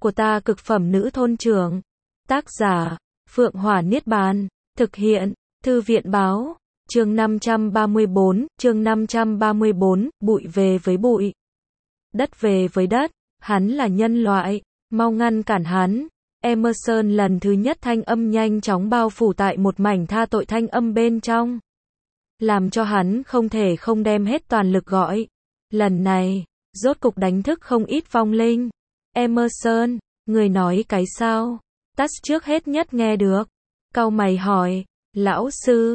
của ta cực phẩm nữ thôn trưởng. Tác giả, Phượng Hỏa Niết Bàn. Thực hiện, Thư viện báo. Chương 534, bụi về với bụi. Đất về với đất, hắn là nhân loại, mau ngăn cản hắn. Emerson lần thứ nhất thanh âm nhanh chóng bao phủ tại một mảnh tha tội thanh âm bên trong. Làm cho hắn không thể không đem hết toàn lực gọi. Lần này, rốt cục đánh thức không ít vong linh. Emerson, người nói cái sao? Tess trước hết nhất nghe được. Cau mày hỏi, lão sư,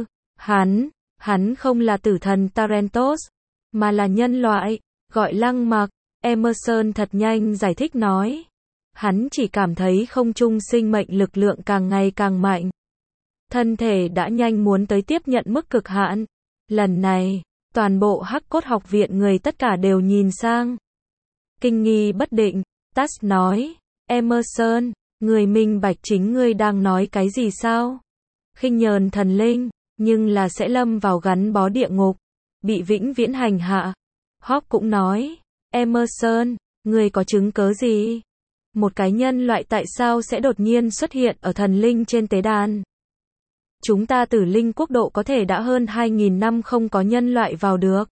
hắn không là tử thần Tarentos, mà là nhân loại, gọi Lăng Mặc. Emerson thật nhanh giải thích nói. Hắn chỉ cảm thấy không trung sinh mệnh lực lượng càng ngày càng mạnh. Thân thể đã nhanh muốn tới tiếp nhận mức cực hạn. Lần này, toàn bộ Hắc Cốt học viện người tất cả đều nhìn sang. Kinh nghi bất định, Tess nói, Emerson, người minh bạch chính ngươi đang nói cái gì sao? Khinh nhờn thần linh, nhưng là sẽ lâm vào gắn bó địa ngục, bị vĩnh viễn hành hạ. Hawk cũng nói, Emerson, ngươi có chứng cớ gì? Một cái nhân loại tại sao sẽ đột nhiên xuất hiện ở thần linh trên tế đàn? Chúng ta Tử Linh quốc độ có thể đã hơn 2.000 năm không có nhân loại vào được.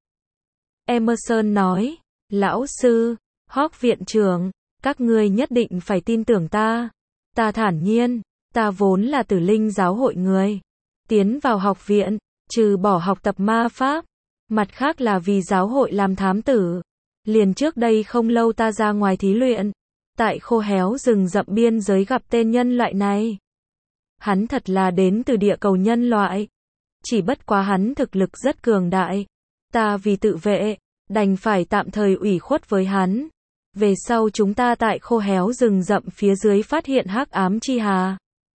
Emerson nói, lão sư, Hawk viện trưởng, các ngươi nhất định phải tin tưởng ta. Ta thản nhiên, ta vốn là Tử Linh giáo hội người. Tiến vào học viện, trừ bỏ học tập ma pháp, mặt khác là vì giáo hội làm thám tử. Liền trước đây không lâu ta ra ngoài thí luyện, tại khô héo rừng rậm biên giới gặp tên nhân loại này. Hắn thật là đến từ địa cầu nhân loại. Chỉ bất quá hắn thực lực rất cường đại. Ta vì tự vệ, đành phải tạm thời ủy khuất với hắn. Về sau chúng ta tại khô héo rừng rậm phía dưới phát hiện hắc ám chi hà.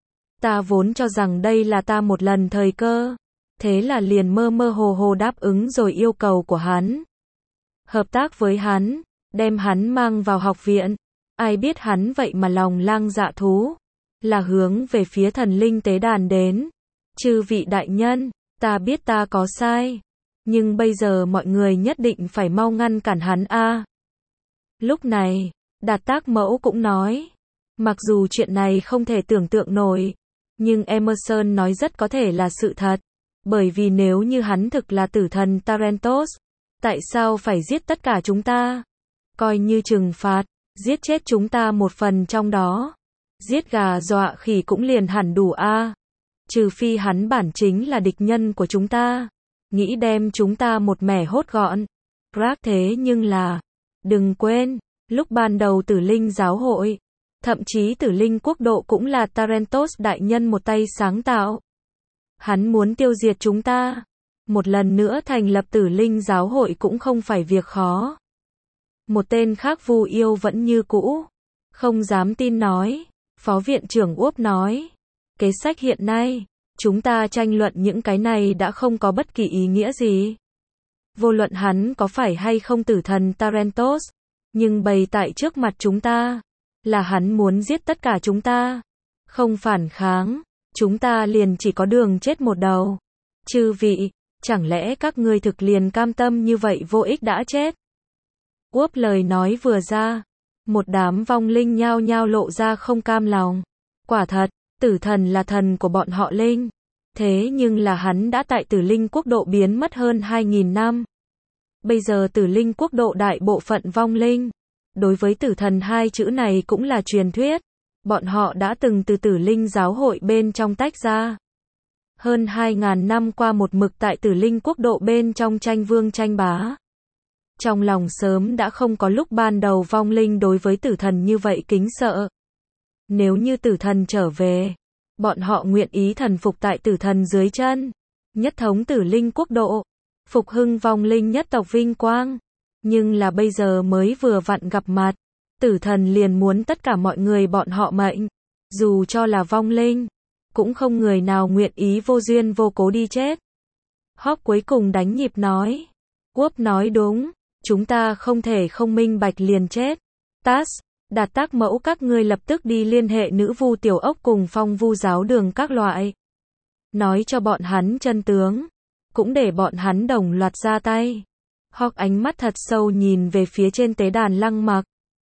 Ta vốn cho rằng đây là ta một lần thời cơ. Thế là liền mơ mơ hồ hồ đáp ứng rồi yêu cầu của hắn. Hợp tác với hắn, đem hắn mang vào học viện. Ai biết hắn vậy mà lòng lang dạ thú. Là hướng về phía thần linh tế đàn đến. Chư vị đại nhân, ta biết ta có sai. Nhưng bây giờ mọi người nhất định phải mau ngăn cản hắn a. Lúc này, Đạt Tác Mẫu cũng nói. Mặc dù chuyện này không thể tưởng tượng nổi. Nhưng Emerson nói rất có thể là sự thật. Bởi vì nếu như hắn thực là tử thần Tarentos, tại sao phải giết tất cả chúng ta? Coi như trừng phạt, giết chết chúng ta một phần trong đó. Giết gà dọa khỉ cũng liền hẳn đủ a. Trừ phi hắn bản chính là địch nhân của chúng ta. Nghĩ đem chúng ta một mẻ hốt gọn. Rác thế nhưng là, đừng quên, lúc ban đầu Tử Linh giáo hội, thậm chí Tử Linh quốc độ cũng là Tarentos đại nhân một tay sáng tạo. Hắn muốn tiêu diệt chúng ta. Một lần nữa thành lập Tử Linh giáo hội cũng không phải việc khó. Một tên khác Vu Yêu vẫn như cũ. Không dám tin nói. Phó viện trưởng Uốp nói. Kế sách hiện nay, chúng ta tranh luận những cái này đã không có bất kỳ ý nghĩa gì. Vô luận hắn có phải hay không tử thần Tarentos, nhưng bày tại trước mặt chúng ta, là hắn muốn giết tất cả chúng ta. Không phản kháng, chúng ta liền chỉ có đường chết một đầu. Chư vị, chẳng lẽ các ngươi thực liền cam tâm như vậy vô ích đã chết? Uốp lời nói vừa ra, một đám vong linh nhao nhao lộ ra không cam lòng. Quả thật, tử thần là thần của bọn họ linh. Thế nhưng là hắn đã tại Tử Linh quốc độ biến mất hơn 2.000 năm. Bây giờ Tử Linh quốc độ đại bộ phận vong linh. Đối với tử thần hai chữ này cũng là truyền thuyết. Bọn họ đã từng từ Tử Linh giáo hội bên trong tách ra. Hơn 2.000 năm qua một mực tại Tử Linh quốc độ bên trong tranh vương tranh bá. Trong lòng sớm đã không có lúc ban đầu vong linh đối với tử thần như vậy kính sợ. Nếu như tử thần trở về, bọn họ nguyện ý thần phục tại tử thần dưới chân. Nhất thống Tử Linh quốc độ. Phục hưng vong linh nhất tộc vinh quang. Nhưng là bây giờ mới vừa vặn gặp mặt. Tử thần liền muốn tất cả mọi người bọn họ mệnh. Dù cho là vong linh, cũng không người nào nguyện ý vô duyên vô cố đi chết. Hawk cuối cùng đánh nhịp nói. Uốp nói đúng, chúng ta không thể không minh bạch liền chết. Tess, Đạt Tác Mẫu các ngươi lập tức đi liên hệ nữ vu tiểu ốc cùng phong vu giáo đường các loại. Nói cho bọn hắn chân tướng. Cũng để bọn hắn đồng loạt ra tay. Hawk ánh mắt thật sâu nhìn về phía trên tế đàn Lăng Mặc.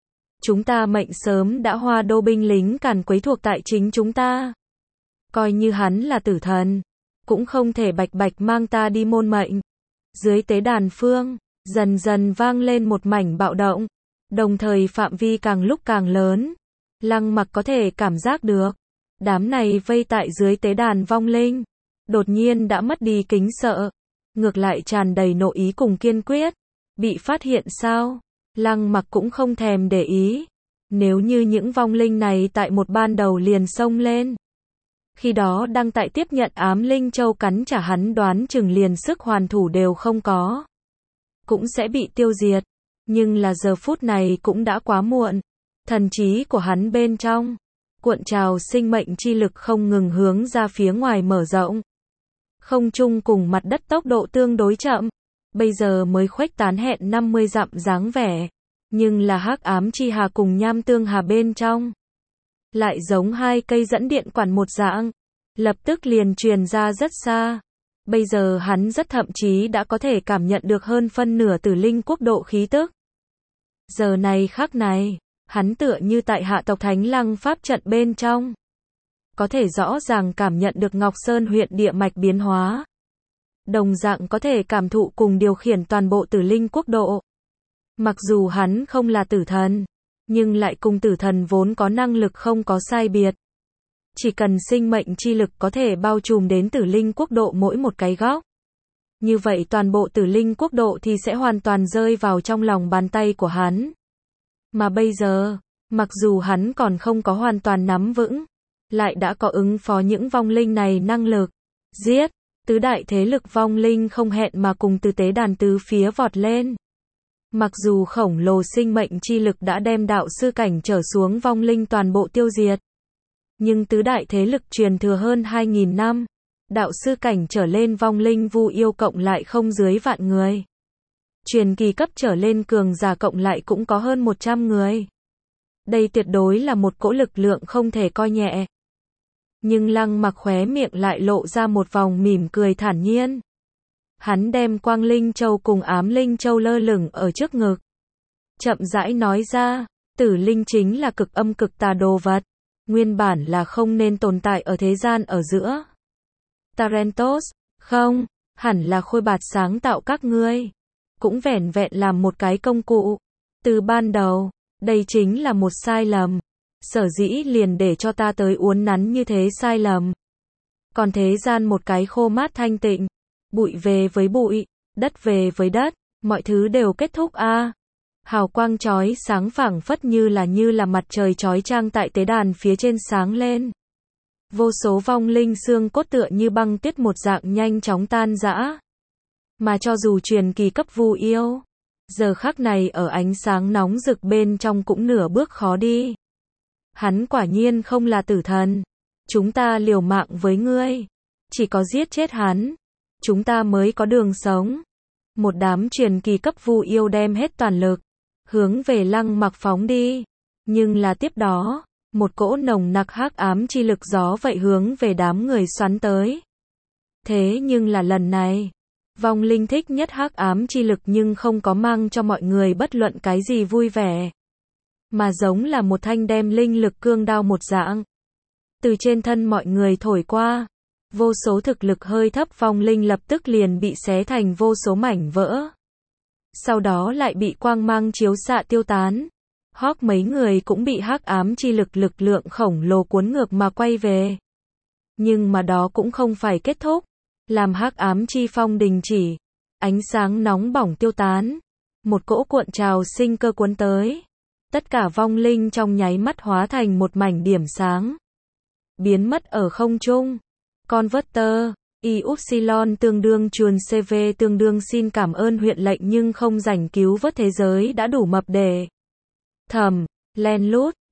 Chúng ta mệnh sớm đã hoa đô binh lính càn quấy thuộc tại chính chúng ta. Coi như hắn là tử thần, cũng không thể bạch bạch mang ta đi môn mệnh. Dưới tế đàn phương, dần dần vang lên một mảnh bạo động, đồng thời phạm vi càng lúc càng lớn. Lăng Mặc có thể cảm giác được, đám này vây tại dưới tế đàn vong linh, đột nhiên đã mất đi kính sợ, ngược lại tràn đầy nội ý cùng kiên quyết. Bị phát hiện sao? Lăng Mặc cũng không thèm để ý. Nếu như những vong linh này tại một ban đầu liền xông lên, khi đó đang tại tiếp nhận ám linh châu cắn trả, hắn đoán chừng liền sức hoàn thủ đều không có, cũng sẽ bị tiêu diệt. Nhưng là giờ phút này cũng đã quá muộn. Thần trí của hắn bên trong cuộn trào sinh mệnh chi lực không ngừng hướng ra phía ngoài mở rộng. Không trung cùng mặt đất tốc độ tương đối chậm, bây giờ mới khuếch tán hẹn 50 dặm dáng vẻ, nhưng là hắc ám chi hà cùng nham tương hà bên trong lại giống hai cây dẫn điện quản một dạng, lập tức liền truyền ra rất xa. Bây giờ hắn rất thậm chí đã có thể cảm nhận được hơn phân nửa Tử Linh quốc độ khí tức. Giờ này khắc này, hắn tựa như tại hạ tộc Thánh Lăng pháp trận bên trong, có thể rõ ràng cảm nhận được Ngọc Sơn huyện địa mạch biến hóa. Đồng dạng có thể cảm thụ cùng điều khiển toàn bộ Tử Linh quốc độ. Mặc dù hắn không là tử thần, nhưng lại cùng tử thần vốn có năng lực không có sai biệt. Chỉ cần sinh mệnh chi lực có thể bao trùm đến Tử Linh quốc độ mỗi một cái góc, như vậy toàn bộ Tử Linh quốc độ thì sẽ hoàn toàn rơi vào trong lòng bàn tay của hắn. Mà bây giờ, mặc dù hắn còn không có hoàn toàn nắm vững, lại đã có ứng phó những vong linh này năng lực. Giết! Tứ đại thế lực vong linh không hẹn mà cùng từ tế đàn tứ phía vọt lên. Mặc dù khổng lồ sinh mệnh chi lực đã đem đạo sư cảnh trở xuống vong linh toàn bộ tiêu diệt, nhưng tứ đại thế lực truyền thừa hơn 2.000 năm, đạo sư cảnh trở lên vong linh vu yêu cộng lại không dưới vạn người. Truyền kỳ cấp trở lên cường giả cộng lại cũng có hơn 100 người. Đây tuyệt đối là một cỗ lực lượng không thể coi nhẹ. Nhưng Lăng Mặc khóe miệng lại lộ ra một vòng mỉm cười thản nhiên. Hắn đem Quang Linh Châu cùng Ám Linh Châu lơ lửng ở trước ngực, chậm rãi nói ra, Tử Linh chính là cực âm cực tà đồ vật, nguyên bản là không nên tồn tại ở thế gian ở giữa. Tarentos, không, hẳn là Khôi Bạt sáng tạo các ngươi, cũng vẻn vẹn làm một cái công cụ. Từ ban đầu, đây chính là một sai lầm, sở dĩ liền để cho ta tới uốn nắn như thế sai lầm. Còn thế gian một cái khô mát thanh tịnh, bụi về với bụi, đất về với đất, mọi thứ đều kết thúc a. Hào quang chói sáng phảng phất như là mặt trời chói chang tại tế đàn phía trên sáng lên. Vô số vong linh xương cốt tựa như băng tuyết một dạng nhanh chóng tan rã. Mà cho dù truyền kỳ cấp vu yêu, giờ khắc này ở ánh sáng nóng rực bên trong cũng nửa bước khó đi. Hắn quả nhiên không là tử thần. Chúng ta liều mạng với ngươi, chỉ có giết chết hắn, chúng ta mới có đường sống. Một đám truyền kỳ cấp vu yêu đem hết toàn lực, hướng về Lăng Mặc phóng đi. Nhưng là tiếp đó, một cỗ nồng nặc hắc ám chi lực gió vậy hướng về đám người xoắn tới. Thế nhưng là lần này, vong linh thích nhất hắc ám chi lực nhưng không có mang cho mọi người bất luận cái gì vui vẻ, mà giống là một thanh đem linh lực cương đao một dạng, từ trên thân mọi người thổi qua. Vô số thực lực hơi thấp vong linh lập tức liền bị xé thành vô số mảnh vỡ. Sau đó lại bị quang mang chiếu xạ tiêu tán. Hawk mấy người cũng bị hắc ám chi lực lực lượng khổng lồ cuốn ngược mà quay về. Nhưng mà đó cũng không phải kết thúc. Làm hắc ám chi phong đình chỉ, ánh sáng nóng bỏng tiêu tán, một cỗ cuộn trào sinh cơ cuốn tới. Tất cả vong linh trong nháy mắt hóa thành một mảnh điểm sáng, biến mất ở không trung. Converter, Upsilon tương đương chuồn CV tương đương xin cảm ơn huyện lệnh nhưng không rảnh cứu vớt thế giới đã đủ mập để thầm, len lút,